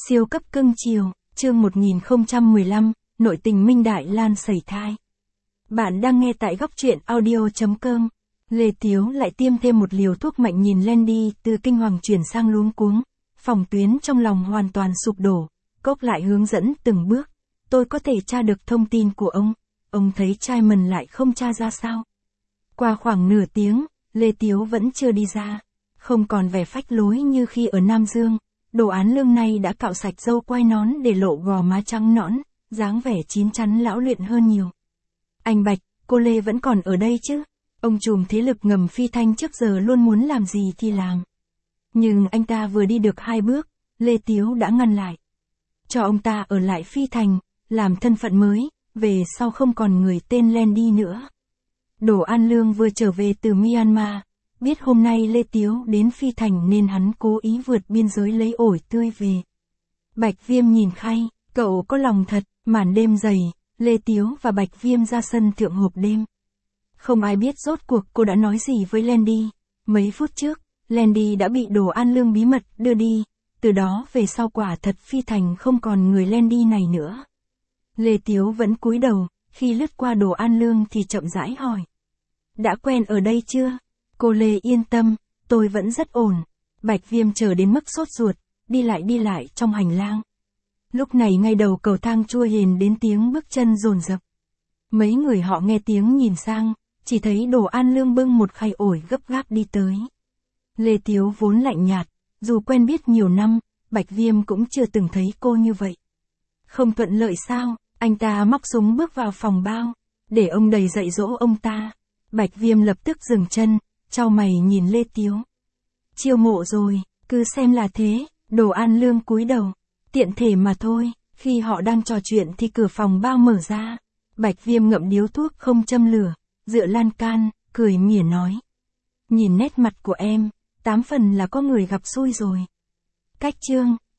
Siêu cấp cưng chiều, chương 1015, nội tình Minh Đại Lan sẩy thai. Bạn đang nghe tại góc truyện audio.com. Lê Tiếu lại tiêm thêm một liều thuốc mạnh nhìn Landy từ kinh hoàng chuyển sang luống cuống. Phòng tuyến trong lòng hoàn toàn sụp đổ. Cốc lại hướng dẫn từng bước. Tôi có thể tra được thông tin của ông thấy trai mình lại không tra ra sao? Qua khoảng nửa tiếng, Lê Tiếu vẫn chưa đi ra. Không còn vẻ phách lối như khi ở Nam Dương. Đồ án lương này đã cạo sạch râu quai nón để lộ gò má trắng nõn, dáng vẻ chín chắn lão luyện hơn nhiều. Anh Bạch, cô Lê vẫn còn ở đây chứ? Ông trùm thế lực ngầm Phi Thanh trước giờ luôn muốn làm gì thì làm. Nhưng anh ta vừa đi được 2 bước, Lê Tiếu đã ngăn lại. Cho ông ta ở lại Phi Thành, làm thân phận mới, về sau không còn người tên Landy nữa. Đồ An Lương vừa trở về từ Myanmar. Biết hôm nay Lê Tiếu đến Phi Thành nên hắn cố ý vượt biên giới lấy ổi tươi về. Bạch Viêm nhìn Khay, cậu có lòng thật, màn đêm dày, Lê Tiếu và Bạch Viêm ra sân thượng hộp đêm. Không ai biết rốt cuộc cô đã nói gì với Landy. Mấy phút trước, Landy đã bị Đồ An Lương bí mật đưa đi, từ đó về sau quả thật Phi Thành không còn người Landy này nữa. Lê Tiếu vẫn cúi đầu, khi lướt qua Đồ An Lương thì chậm rãi hỏi. Đã quen ở đây chưa? Cô Lê yên tâm, tôi vẫn rất ổn. Bạch Viêm chờ đến mức sốt ruột, đi lại trong hành lang. Lúc này ngay đầu cầu thang chua hiền đến tiếng bước chân dồn dập. Mấy người họ nghe tiếng nhìn sang, chỉ thấy Đồ An Lương bưng một khay ổi gấp gáp đi tới. Lê Tiếu vốn lạnh nhạt, dù quen biết nhiều năm, Bạch Viêm cũng chưa từng thấy cô như vậy. Không thuận lợi sao? Anh ta móc súng bước vào phòng bao, để ông đầy dạy dỗ ông ta. Bạch Viêm lập tức dừng chân, chau mày nhìn Lê Tiếu. Chiêu mộ rồi, cứ xem là thế. Đồ An Lương cúi đầu. Tiện thể mà thôi. Khi họ đang trò chuyện thì cửa phòng bao mở ra. Bạch Viêm ngậm điếu thuốc không châm lửa, dựa lan can, cười mỉa nói. Nhìn nét mặt của em, 8 phần là có người gặp xui rồi. Cách chương